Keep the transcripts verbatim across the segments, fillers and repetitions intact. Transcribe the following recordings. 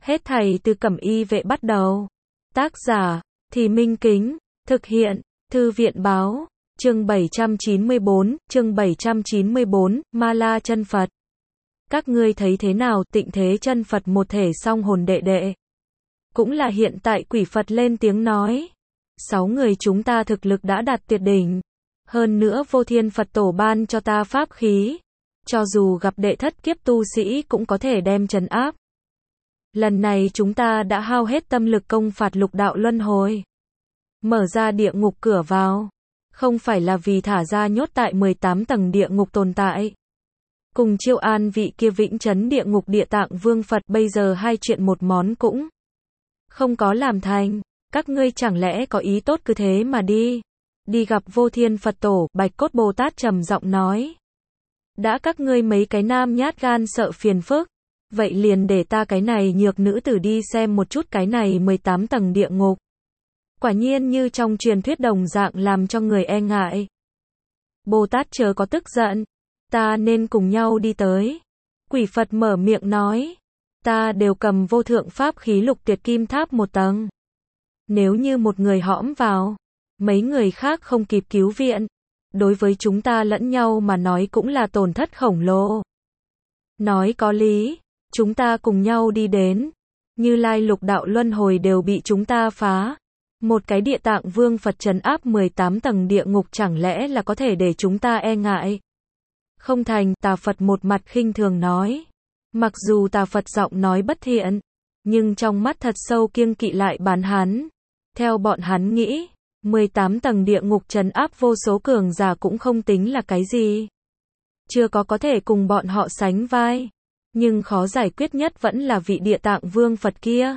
Hết thảy từ Cẩm Y Vệ bắt đầu. Tác giả, Thì Minh Kính, thực hiện, Thư viện Báo, chương bảy trăm chín mươi bốn, chương bảy trăm chín mươi bốn, Ma La Chân Phật. Các ngươi thấy thế nào, Tịnh Thế Chân Phật một thể song hồn đệ đệ. Cũng là hiện tại Quỷ Phật lên tiếng nói. Sáu người chúng ta thực lực đã đạt tuyệt đỉnh. Hơn nữa Vô Thiên Phật Tổ ban cho ta pháp khí. Cho dù gặp đệ thất kiếp tu sĩ cũng có thể đem trấn áp. Lần này chúng ta đã hao hết tâm lực công phạt lục đạo luân hồi. Mở ra địa ngục cửa vào. Không phải là vì thả ra nhốt tại mười tám tầng địa ngục tồn tại. Cùng chiêu an vị kia vĩnh trấn địa ngục địa tạng vương Phật, bây giờ hai chuyện một món cũng không có làm thành. Các ngươi chẳng lẽ có ý tốt cứ thế mà đi. Đi gặp Vô Thiên Phật Tổ, Bạch Cốt Bồ Tát trầm giọng nói. Đã các ngươi mấy cái nam nhát gan sợ phiền phức. Vậy liền để ta cái này nhược nữ tử đi xem một chút cái này mười tám tầng địa ngục. Quả nhiên như trong truyền thuyết đồng dạng làm cho người e ngại. Bồ Tát chớ có tức giận. Ta nên cùng nhau đi tới. Quỷ Phật mở miệng nói. Ta đều cầm vô thượng pháp khí lục tuyệt kim tháp một tầng. Nếu như một người hõm vào, mấy người khác không kịp cứu viện. Đối với chúng ta lẫn nhau mà nói cũng là tổn thất khổng lồ. Nói có lý. Chúng ta cùng nhau đi đến. Như Lai lục đạo luân hồi đều bị chúng ta phá. Một cái địa tạng vương Phật trấn áp mười tám tầng địa ngục chẳng lẽ là có thể để chúng ta e ngại. Không thành, Tà Phật một mặt khinh thường nói. Mặc dù Tà Phật giọng nói bất thiện, nhưng trong mắt thật sâu kiêng kỵ lại bán hắn. Theo bọn hắn nghĩ, mười tám tầng địa ngục trấn áp vô số cường giả cũng không tính là cái gì. Chưa có có thể cùng bọn họ sánh vai. Nhưng khó giải quyết nhất vẫn là vị địa tạng vương Phật kia.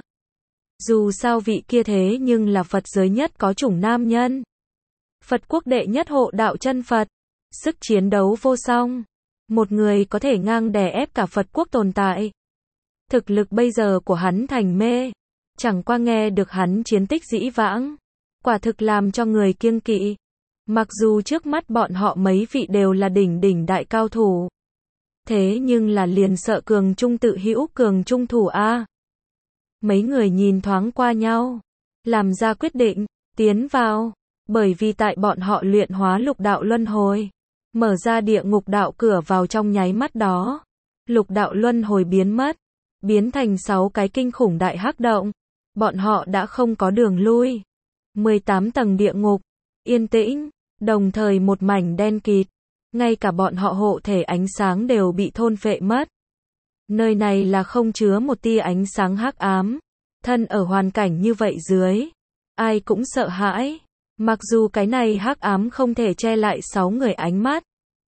Dù sao vị kia thế nhưng là Phật giới nhất có chủng nam nhân. Phật quốc đệ nhất hộ đạo chân Phật. Sức chiến đấu vô song. Một người có thể ngang đè ép cả Phật quốc tồn tại. Thực lực bây giờ của hắn thành mê. Chẳng qua nghe được hắn chiến tích dĩ vãng. Quả thực làm cho người kiêng kỵ. Mặc dù trước mắt bọn họ mấy vị đều là đỉnh đỉnh đại cao thủ. Thế nhưng là liền sợ cường trung tự hữu cường trung thủ a. Mấy người nhìn thoáng qua nhau. Làm ra quyết định. Tiến vào. Bởi vì tại bọn họ luyện hóa lục đạo luân hồi. Mở ra địa ngục đạo cửa vào trong nháy mắt đó. Lục đạo luân hồi biến mất. Biến thành sáu cái kinh khủng đại hắc động. Bọn họ đã không có đường lui. mười tám tầng địa ngục. Yên tĩnh. Đồng thời một mảnh đen kịt. Ngay cả bọn họ hộ thể ánh sáng đều bị thôn phệ mất. Nơi này là không chứa một tia ánh sáng hắc ám. Thân ở hoàn cảnh như vậy dưới. Ai cũng sợ hãi. Mặc dù cái này hắc ám không thể che lại sáu người ánh mắt.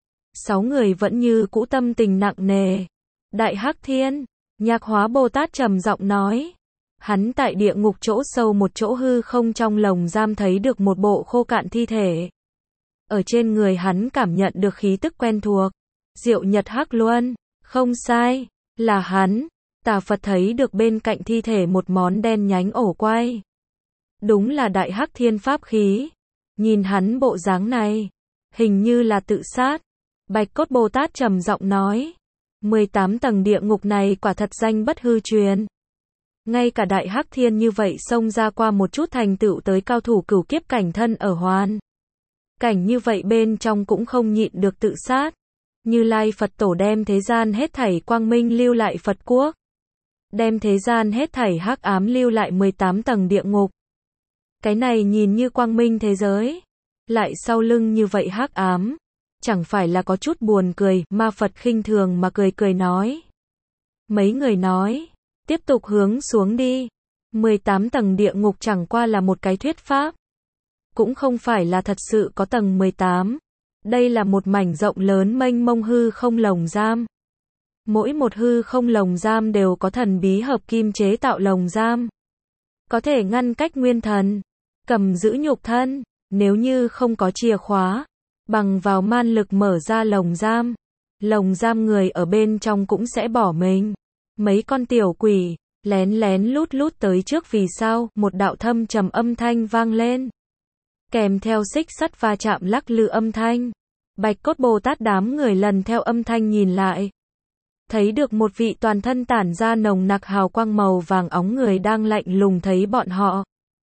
Sáu người vẫn như cũ tâm tình nặng nề. Đại Hắc Thiên, Nhạc Hóa Bồ Tát trầm giọng nói. Hắn tại địa ngục chỗ sâu một chỗ hư không trong lồng giam thấy được một bộ khô cạn thi thể. Ở trên người hắn cảm nhận được khí tức quen thuộc. Diệu Nhật Hắc Luân, không sai, là hắn. Tà Phật thấy được bên cạnh thi thể một món đen nhánh ổ quay. Đúng là Đại Hắc Thiên pháp khí. Nhìn hắn bộ dáng này, hình như là tự sát. Bạch Cốt Bồ Tát trầm giọng nói. mười tám tầng địa ngục này quả thật danh bất hư truyền. Ngay cả Đại Hắc Thiên như vậy xông ra qua một chút thành tựu tới cao thủ cửu kiếp cảnh thân ở hoàn. Cảnh như vậy bên trong cũng không nhịn được tự sát. Như Lai Phật Tổ đem thế gian hết thảy quang minh lưu lại Phật quốc. Đem thế gian hết thảy hắc ám lưu lại mười tám tầng địa ngục. Cái này nhìn như quang minh thế giới. Lại sau lưng như vậy hắc ám. Chẳng phải là có chút buồn cười, Ma Phật khinh thường mà cười cười nói. Mấy người nói. Tiếp tục hướng xuống đi. mười tám tầng địa ngục chẳng qua là một cái thuyết pháp. Cũng không phải là thật sự có tầng mười tám. Đây là một mảnh rộng lớn mênh mông hư không lồng giam. Mỗi một hư không lồng giam đều có thần bí hợp kim chế tạo lồng giam. Có thể ngăn cách nguyên thần. Cầm giữ nhục thân. Nếu như không có chìa khóa. Bằng vào man lực mở ra lồng giam. Lồng giam người ở bên trong cũng sẽ bỏ mình. Mấy con tiểu quỷ. Lén lén lút lút tới trước vì sao. Một đạo thâm trầm âm thanh vang lên. Kèm theo xích sắt va chạm lắc lư âm thanh. Bạch Cốt Bồ Tát đám người lần theo âm thanh nhìn lại. thấy được một vị toàn thân tản ra nồng nặc hào quang màu vàng óng người đang lạnh lùng thấy bọn họ.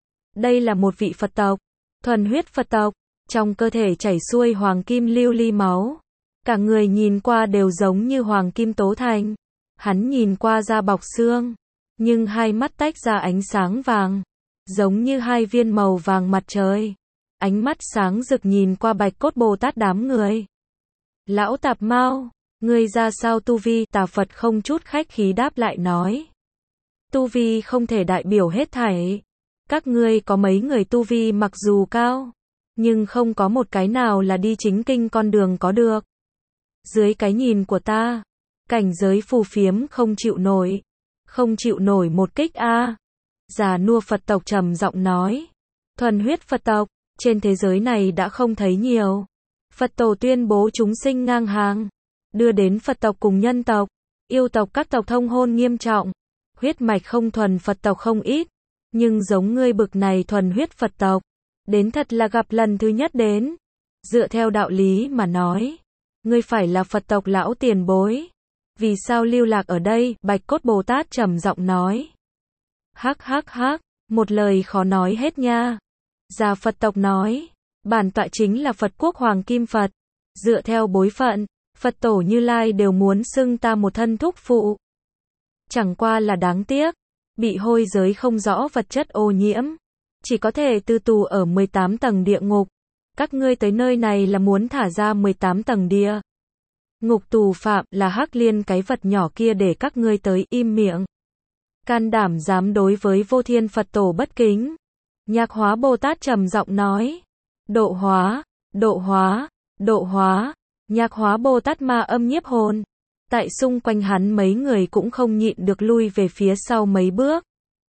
Đây là một vị Phật tộc, thuần huyết Phật tộc, trong cơ thể chảy xuôi hoàng kim lưu ly máu. Cả người nhìn qua đều giống như hoàng kim tố thành. Hắn nhìn qua da bọc xương, nhưng hai mắt tách ra ánh sáng vàng, giống như hai viên màu vàng mặt trời. Ánh mắt sáng rực nhìn qua Bạch Cốt Bồ Tát đám người. Lão Tạp Mao, ngươi ra sao tu vi? Tà Phật không chút khách khí đáp lại nói. Tu vi không thể đại biểu hết thảy. Các ngươi có mấy người tu vi mặc dù cao, nhưng không có một cái nào là đi chính kinh con đường có được. Dưới cái nhìn của ta, cảnh giới phù phiếm không chịu nổi. Không chịu nổi một kích a. Già nua Phật tộc trầm giọng nói. Thuần huyết Phật tộc, trên thế giới này đã không thấy nhiều. Phật tổ tuyên bố chúng sinh ngang hàng, đưa đến Phật tộc cùng nhân tộc, yêu tộc các tộc thông hôn nghiêm trọng. Huyết mạch không thuần Phật tộc không ít, nhưng giống ngươi bực này thuần huyết Phật tộc, đến thật là gặp lần thứ nhất đến. Dựa theo đạo lý mà nói, ngươi phải là Phật tộc lão tiền bối. Vì sao lưu lạc ở đây? Bạch Cốt Bồ Tát trầm giọng nói. Hắc hắc hắc, một lời khó nói hết nha. Già Phật tộc nói, bản tọa chính là Phật quốc Hoàng Kim Phật. Dựa theo bối phận, Phật tổ Như Lai đều muốn xưng ta một thân thúc phụ. Chẳng qua là đáng tiếc, bị hôi giới không rõ vật chất ô nhiễm, chỉ có thể tư tù ở mười tám tầng địa ngục. Các ngươi tới nơi này là muốn thả ra mười tám tầng địa ngục tù phạm, là Hắc Liên cái vật nhỏ kia để các ngươi tới. Im miệng. Can đảm dám đối với Vô Thiên Phật tổ bất kính. Nhạc Hóa Bồ Tát trầm giọng nói. Độ hóa, độ hóa, độ hóa. Nhạc Hóa Bồ Tát ma âm nhiếp hồn. Tại xung quanh hắn mấy người cũng không nhịn được lui về phía sau mấy bước.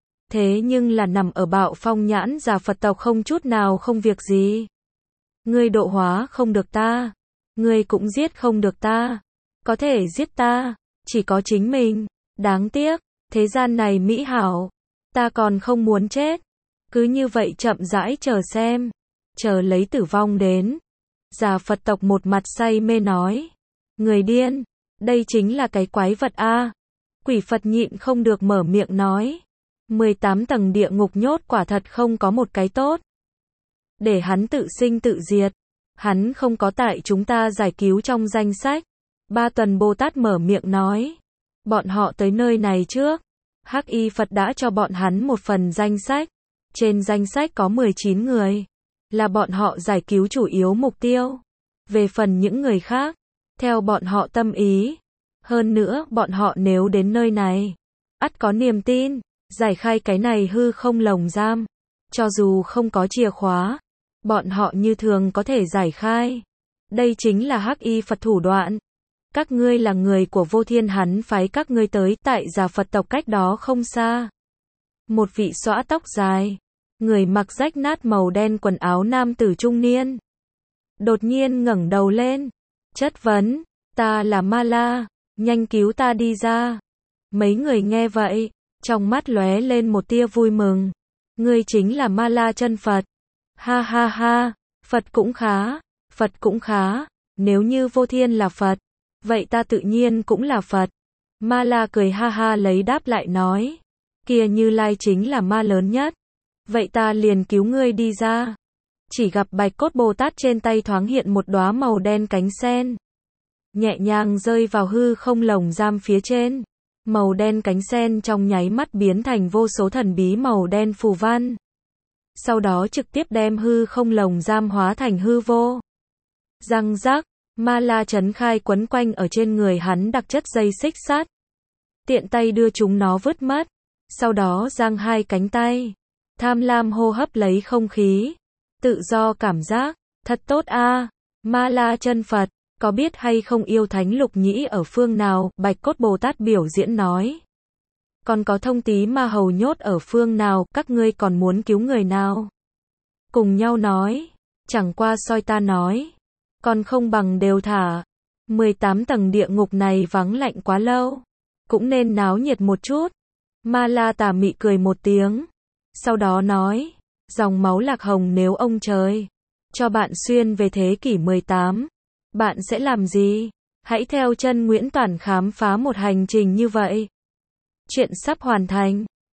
Thế nhưng là nằm ở Bạo Phong nhãn già Phật tộc không chút nào không việc gì. Ngươi độ hóa không được ta, ngươi cũng giết không được ta. Có thể giết ta, chỉ có chính mình. Đáng tiếc, thế gian này mỹ hảo, ta còn không muốn chết. Cứ như vậy chậm rãi chờ xem, chờ lấy tử vong đến. Già Phật tộc một mặt say mê nói. Người điên, đây chính là cái quái vật a. Quỷ Phật nhịn không được mở miệng nói. mười tám tầng địa ngục nhốt quả thật không có một cái tốt. Để hắn tự sinh tự diệt. Hắn không có tại chúng ta giải cứu trong danh sách. Ba Tuần Bồ Tát mở miệng nói. Bọn họ tới nơi này trước. Hắc Y Phật đã cho bọn hắn một phần danh sách. Trên danh sách có mười chín người. Là bọn họ giải cứu chủ yếu mục tiêu. Về phần những người khác, theo bọn họ tâm ý. Hơn nữa, bọn họ nếu đến nơi này, ắt có niềm tin, giải khai cái này hư không lồng giam. Cho dù không có chìa khóa, bọn họ như thường có thể giải khai. Đây chính là Hắc Y Phật thủ đoạn. Các ngươi là người của Vô Thiên, hắn phái các ngươi tới. Tại già Phật tộc cách đó không xa, một vị xõa tóc dài, người mặc rách nát màu đen quần áo nam tử trung niên, đột nhiên ngẩng đầu lên, chất vấn. Ta là Ma La, nhanh cứu ta đi ra. Mấy người nghe vậy, trong mắt lóe lên một tia vui mừng. Ngươi chính là Ma La chân Phật. Ha ha ha, Phật cũng khá, Phật cũng khá. Nếu như Vô Thiên là Phật, vậy ta tự nhiên cũng là Phật. Ma La cười ha ha lấy đáp lại nói. Kia Như Lai chính là ma lớn nhất. Vậy ta liền cứu ngươi đi ra. Chỉ gặp Bạch Cốt Bồ Tát trên tay thoáng hiện một đóa màu đen cánh sen, nhẹ nhàng rơi vào hư không lồng giam phía trên. Màu đen cánh sen trong nháy mắt biến thành vô số thần bí màu đen phù văn. Sau đó trực tiếp đem hư không lồng giam hóa thành hư vô. Răng rắc, Ma La chấn khai quấn quanh ở trên người hắn đặc chất dây xích sắt. Tiện tay đưa chúng nó vứt mất. Sau đó giang hai cánh tay, tham lam hô hấp lấy không khí. Tự do cảm giác, thật tốt a. Ma La chân Phật, có biết hay không yêu thánh lục nhĩ ở phương nào? Bạch Cốt Bồ Tát biểu diễn nói. Còn có thông tí ma hầu nhốt ở phương nào? Các ngươi còn muốn cứu người nào? Cùng nhau nói. Chẳng qua soi ta nói. Còn không bằng đều thả. mười tám tầng địa ngục này vắng lạnh quá lâu. Cũng nên náo nhiệt một chút. Ma La tà mị cười một tiếng. Sau đó nói. Dòng máu lạc hồng nếu ông trời cho bạn xuyên về thế kỷ mười tám, bạn sẽ làm gì? Hãy theo chân Nguyễn Toản khám phá một hành trình như vậy. Chuyện sắp hoàn thành.